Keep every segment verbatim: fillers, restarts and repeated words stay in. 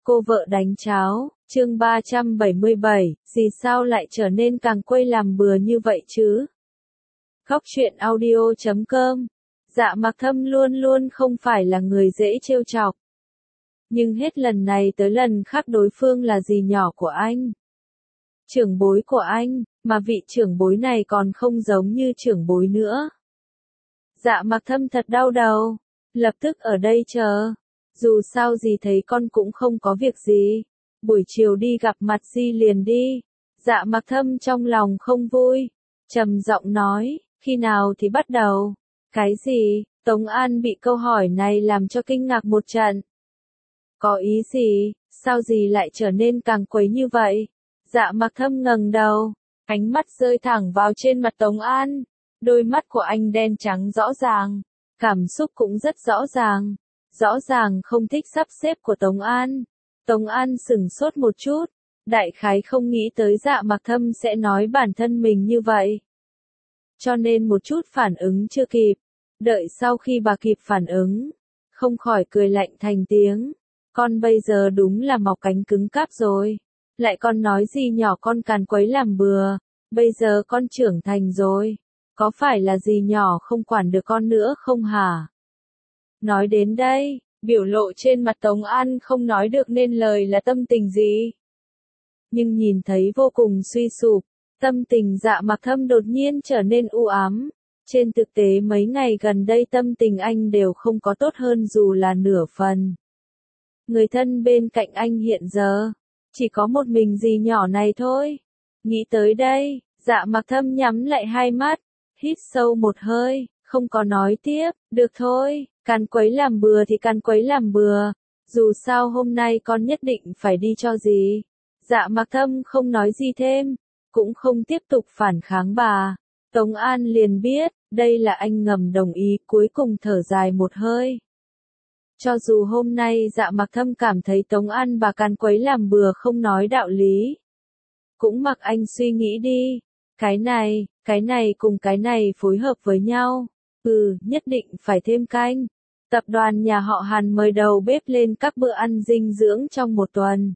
Cô vợ đánh cháo, chương ba trăm bảy mươi bảy, gì sao lại trở nên càng quay làm bừa như vậy chứ? Góc truyện audio chấm com. Dạ Mặc Thâm luôn luôn không phải là người dễ trêu chọc. Nhưng hết lần này tới lần khác đối phương là dì nhỏ của anh. Trưởng bối của anh, mà vị trưởng bối này còn không giống như trưởng bối nữa. Dạ Mặc Thâm thật đau đầu, lập tức ở đây chờ. Dù sao dì thấy con cũng không có việc gì. Buổi chiều đi gặp mặt dì liền đi. Dạ Mặc Thâm trong lòng không vui. Trầm giọng nói, khi nào thì bắt đầu? Cái gì? Tống An bị câu hỏi này làm cho kinh ngạc một trận. Có ý gì? Sao dì lại trở nên càng quấy như vậy? Dạ Mặc Thâm ngẩng đầu, ánh mắt rơi thẳng vào trên mặt Tống An. Đôi mắt của anh đen trắng rõ ràng, cảm xúc cũng rất rõ ràng. Rõ ràng không thích sắp xếp của Tống An. Tống An sửng sốt một chút, đại khái không nghĩ tới Dạ Mặc Thâm sẽ nói bản thân mình như vậy. Cho nên một chút phản ứng chưa kịp, đợi sau khi bà kịp phản ứng, không khỏi cười lạnh thành tiếng. Con bây giờ đúng là mọc cánh cứng cáp rồi. Lại con nói gì nhỏ con càn quấy làm bừa, bây giờ con trưởng thành rồi. Có phải là gì nhỏ không quản được con nữa không hả? Nói đến đây, biểu lộ trên mặt Tống An không nói được nên lời là tâm tình gì. Nhưng nhìn thấy vô cùng suy sụp, tâm tình Dạ Mặc Thâm đột nhiên trở nên u ám. Trên thực tế mấy ngày gần đây tâm tình anh đều không có tốt hơn dù là nửa phần. Người thân bên cạnh anh hiện giờ, chỉ có một mình dì nhỏ này thôi. Nghĩ tới đây, Dạ Mặc Thâm nhắm lại hai mắt, hít sâu một hơi, không có nói tiếp, được thôi, càn quấy làm bừa thì càn quấy làm bừa, dù sao hôm nay con nhất định phải đi cho dì. Dạ Mặc Thâm không nói gì thêm, cũng không tiếp tục phản kháng bà. Tống An liền biết, đây là anh ngầm đồng ý, cuối cùng thở dài một hơi. Cho dù hôm nay Dạ Mặc Thâm cảm thấy Tống An bà càn quấy làm bừa không nói đạo lý, cũng mặc anh suy nghĩ đi. Cái này, cái này cùng cái này phối hợp với nhau. Ừ, nhất định phải thêm canh. Tập đoàn nhà họ Hàn mời đầu bếp lên các bữa ăn dinh dưỡng trong một tuần.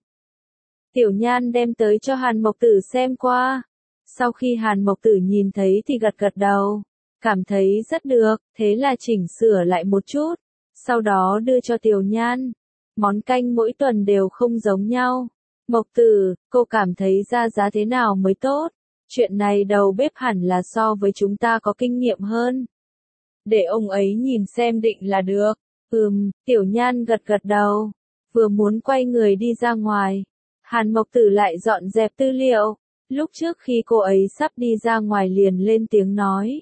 Tiểu Nhan đem tới cho Hàn Mộc Tử xem qua. Sau khi Hàn Mộc Tử nhìn thấy thì gật gật đầu, cảm thấy rất được, thế là chỉnh sửa lại một chút. Sau đó đưa cho Tiểu Nhan. Món canh mỗi tuần đều không giống nhau. Mộc Tử, cô cảm thấy ra giá thế nào mới tốt? Chuyện này đầu bếp hẳn là so với chúng ta có kinh nghiệm hơn. Để ông ấy nhìn xem định là được. Ừm, Tiểu Nhan gật gật đầu. Vừa muốn quay người đi ra ngoài, Hàn Mộc Tử lại dọn dẹp tư liệu. Lúc trước khi cô ấy sắp đi ra ngoài liền lên tiếng nói.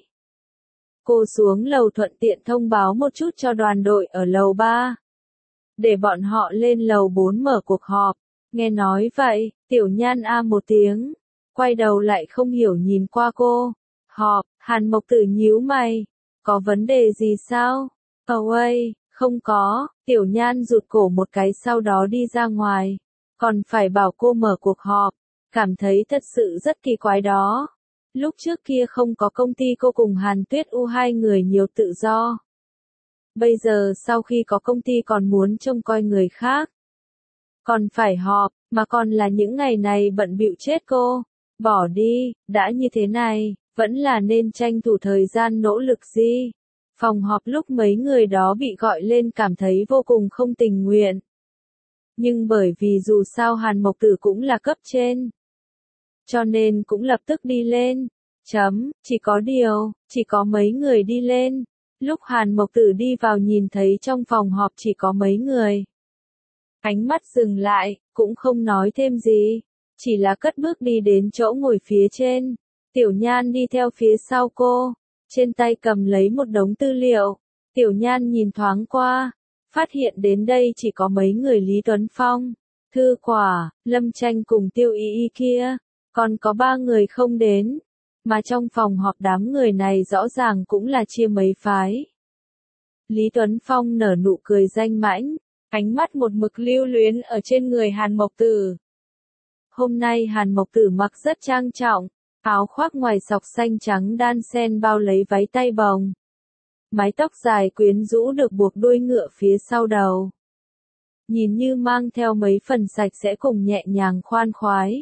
Cô xuống lầu thuận tiện thông báo một chút cho đoàn đội ở lầu ba. Để bọn họ lên lầu bốn mở cuộc họp. Nghe nói vậy, Tiểu Nhan a một tiếng. Quay đầu lại không hiểu nhìn qua cô. Họp, Hàn Mộc Tử nhíu mày. Có vấn đề gì sao? Away, không có. Tiểu Nhan rụt cổ một cái sau đó đi ra ngoài. Còn phải bảo cô mở cuộc họp. Cảm thấy thật sự rất kỳ quái đó. Lúc trước kia không có công ty cô cùng Hàn Tuyết U hai người nhiều tự do. Bây giờ sau khi có công ty còn muốn trông coi người khác. Còn phải họp, mà còn là những ngày này bận bịu chết cô. Bỏ đi, đã như thế này, vẫn là nên tranh thủ thời gian nỗ lực gì. Phòng họp lúc mấy người đó bị gọi lên cảm thấy vô cùng không tình nguyện. Nhưng bởi vì dù sao Hàn Mộc Tử cũng là cấp trên, cho nên cũng lập tức đi lên. Chấm, chỉ có điều, chỉ có mấy người đi lên. Lúc Hàn Mộc Tử đi vào nhìn thấy trong phòng họp chỉ có mấy người. Ánh mắt dừng lại, cũng không nói thêm gì. Chỉ là cất bước đi đến chỗ ngồi phía trên. Tiểu Nhan đi theo phía sau cô. Trên tay cầm lấy một đống tư liệu. Tiểu Nhan nhìn thoáng qua. Phát hiện đến đây chỉ có mấy người Lý Tuấn Phong, Thư Quả, Lâm Tranh cùng Tiêu Y Y kia. Còn có ba người không đến. Mà trong phòng họp đám người này rõ ràng cũng là chia mấy phái. Lý Tuấn Phong nở nụ cười danh mãnh. Ánh mắt một mực lưu luyến ở trên người Hàn Mộc Tử. Hôm nay Hàn Mộc Tử mặc rất trang trọng, áo khoác ngoài sọc xanh trắng đan sen bao lấy váy tay bồng. Mái tóc dài quyến rũ được buộc đuôi ngựa phía sau đầu. nhìn như mang theo mấy phần sạch sẽ cùng nhẹ nhàng khoan khoái.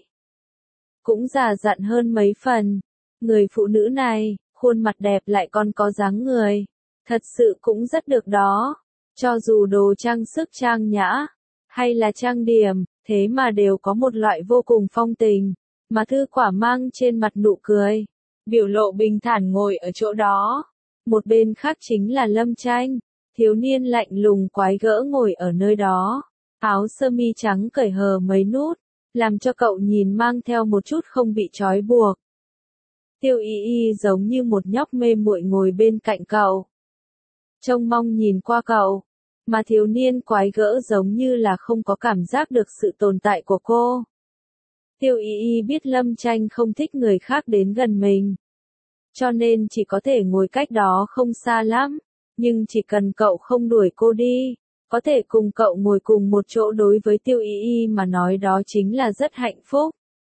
Cũng già dặn hơn mấy phần. Người phụ nữ này, khuôn mặt đẹp lại còn có dáng người. Thật sự cũng rất được đó. Cho dù đồ trang sức trang nhã, hay là trang điểm, thế mà đều có một loại vô cùng phong tình. Mà Thư Quả mang trên mặt nụ cười. Biểu lộ bình thản ngồi ở chỗ đó. Một bên khác chính là Lâm Tranh. Thiếu niên lạnh lùng quái gỡ ngồi ở nơi đó. Áo sơ mi trắng cởi hờ mấy nút. Làm cho cậu nhìn mang theo một chút không bị trói buộc. Tiêu Y Y giống như một nhóc mê muội ngồi bên cạnh cậu. Trông mong nhìn qua cậu. Mà thiếu niên quái gỡ giống như là không có cảm giác được sự tồn tại của cô. Tiêu Y Y biết Lâm Tranh không thích người khác đến gần mình. Cho nên chỉ có thể ngồi cách đó không xa lắm. Nhưng chỉ cần cậu không đuổi cô đi, có thể cùng cậu ngồi cùng một chỗ đối với Tiêu Y Y mà nói đó chính là rất hạnh phúc.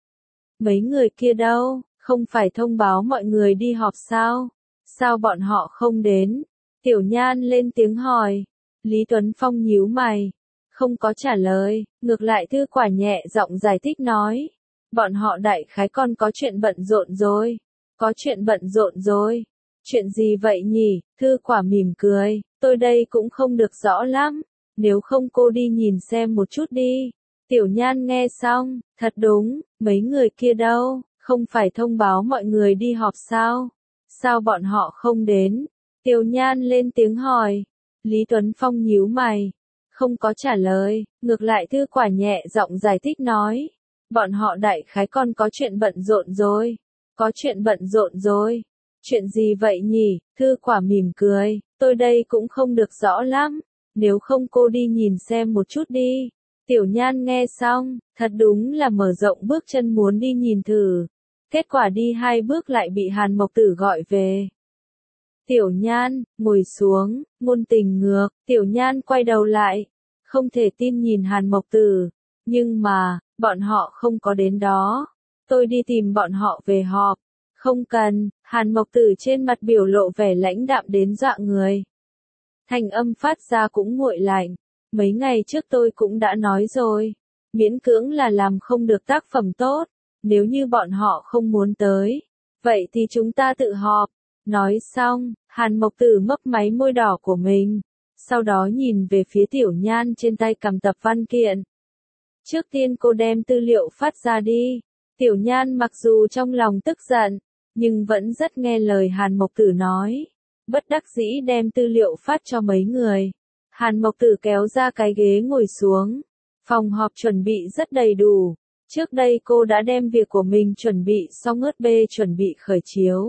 Mấy người kia đâu, không phải thông báo mọi người đi họp sao? Sao bọn họ không đến? Tiểu Nhan lên tiếng hỏi. Lý Tuấn Phong nhíu mày. Không có trả lời, ngược lại Thư Quả nhẹ giọng giải thích nói. Bọn họ đại khái còn có chuyện bận rộn rồi. Có chuyện bận rộn rồi. Chuyện gì vậy nhỉ? Thư Quả mỉm cười. Tôi đây cũng không được rõ lắm. Nếu không cô đi nhìn xem một chút đi. Tiểu Nhan nghe xong, thật đúng, mấy người kia đâu, không phải thông báo mọi người đi họp sao? Sao bọn họ không đến? Tiểu Nhan lên tiếng hỏi. Lý Tuấn Phong nhíu mày. Không có trả lời, ngược lại Thư Quả nhẹ giọng giải thích nói. Bọn họ đại khái còn có chuyện bận rộn rồi. Có chuyện bận rộn rồi. Chuyện gì vậy nhỉ? Thư Quả mỉm cười. Tôi đây cũng không được rõ lắm. Nếu không cô đi nhìn xem một chút đi. Tiểu Nhan nghe xong, thật đúng là mở rộng bước chân muốn đi nhìn thử. Kết quả đi hai bước lại bị Hàn Mộc Tử gọi về. Tiểu Nhan, ngồi xuống, ngôn tình ngược. Tiểu Nhan quay đầu lại. Không thể tin nhìn Hàn Mộc Tử. Nhưng mà, bọn họ không có đến đó. Tôi đi tìm bọn họ về họp. Không cần, Hàn Mộc Tử trên mặt biểu lộ vẻ lãnh đạm đến dọa người. Thanh âm phát ra cũng nguội lạnh. Mấy ngày trước tôi cũng đã nói rồi. Miễn cưỡng là làm không được tác phẩm tốt. Nếu như bọn họ không muốn tới. Vậy thì chúng ta tự họp. Nói xong, Hàn Mộc Tử mấp máy môi đỏ của mình. Sau đó nhìn về phía Tiểu Nhan trên tay cầm tập văn kiện. Trước tiên cô đem tư liệu phát ra đi. Tiểu Nhan mặc dù trong lòng tức giận, nhưng vẫn rất nghe lời Hàn Mộc Tử nói. Bất đắc dĩ đem tư liệu phát cho mấy người. Hàn Mộc Tử kéo ra cái ghế ngồi xuống. Phòng họp chuẩn bị rất đầy đủ. Trước đây cô đã đem việc của mình chuẩn bị xong ớt bê chuẩn bị khởi chiếu.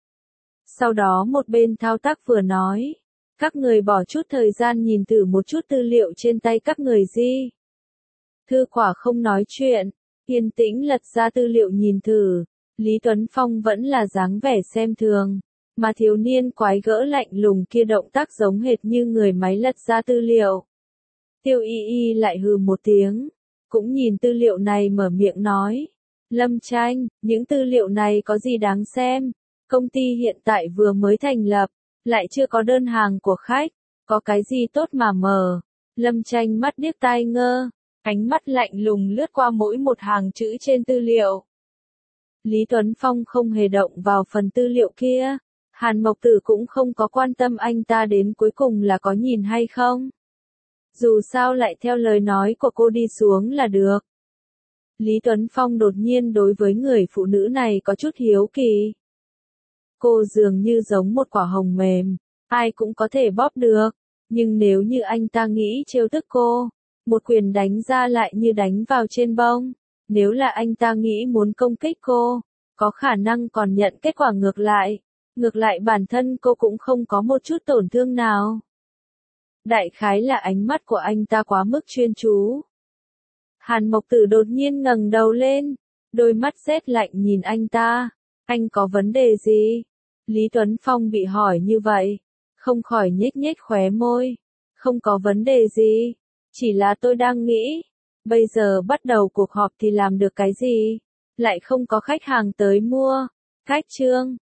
Sau đó một bên thao tác vừa nói. Các người bỏ chút thời gian nhìn thử một chút tư liệu trên tay các người gì. Thư Quả không nói chuyện. Yên tĩnh lật ra tư liệu nhìn thử. Lý Tuấn Phong vẫn là dáng vẻ xem thường. Mà thiếu niên quái gỡ lạnh lùng kia động tác giống hệt như người máy lật ra tư liệu. Tiêu Y Y lại hừ một tiếng. Cũng nhìn tư liệu này mở miệng nói. Lâm Tranh, những tư liệu này có gì đáng xem? Công ty hiện tại vừa mới thành lập. Lại chưa có đơn hàng của khách. Có cái gì tốt mà mở? Lâm Tranh mắt điếc tai ngơ. Ánh mắt lạnh lùng lướt qua mỗi một hàng chữ trên tư liệu. Lý Tuấn Phong không hề động vào phần tư liệu kia. Hàn Mộc Tử cũng không có quan tâm anh ta đến cuối cùng là có nhìn hay không. Dù sao lại theo lời nói của cô đi xuống là được. Lý Tuấn Phong đột nhiên đối với người phụ nữ này có chút hiếu kỳ. Cô dường như giống một quả hồng mềm, ai cũng có thể bóp được. Nhưng nếu như anh ta nghĩ trêu tức cô, một quyền đánh ra lại như đánh vào trên bông. Nếu là anh ta nghĩ muốn công kích cô, có khả năng còn nhận kết quả ngược lại. Ngược lại bản thân cô cũng không có một chút tổn thương nào. Đại khái là ánh mắt của anh ta quá mức chuyên chú. Hàn Mộc Tử đột nhiên ngẩng đầu lên, đôi mắt rét lạnh nhìn anh ta. Anh có vấn đề gì? Lý Tuấn Phong bị hỏi như vậy, không khỏi nhếch nhếch khóe môi. Không có vấn đề gì, chỉ là tôi đang nghĩ, bây giờ bắt đầu cuộc họp thì làm được cái gì? Lại không có khách hàng tới mua. Khách trương,